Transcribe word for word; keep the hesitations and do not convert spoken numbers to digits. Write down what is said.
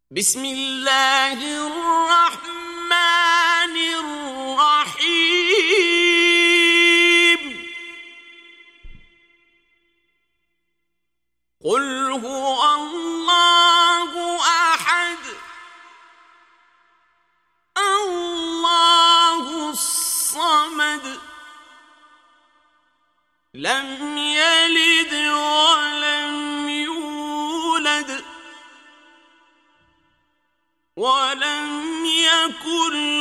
بسم الله الرحمن الرحيم قل هو الله أحد الله الصمد لم يلد ولم يولد ولم يكن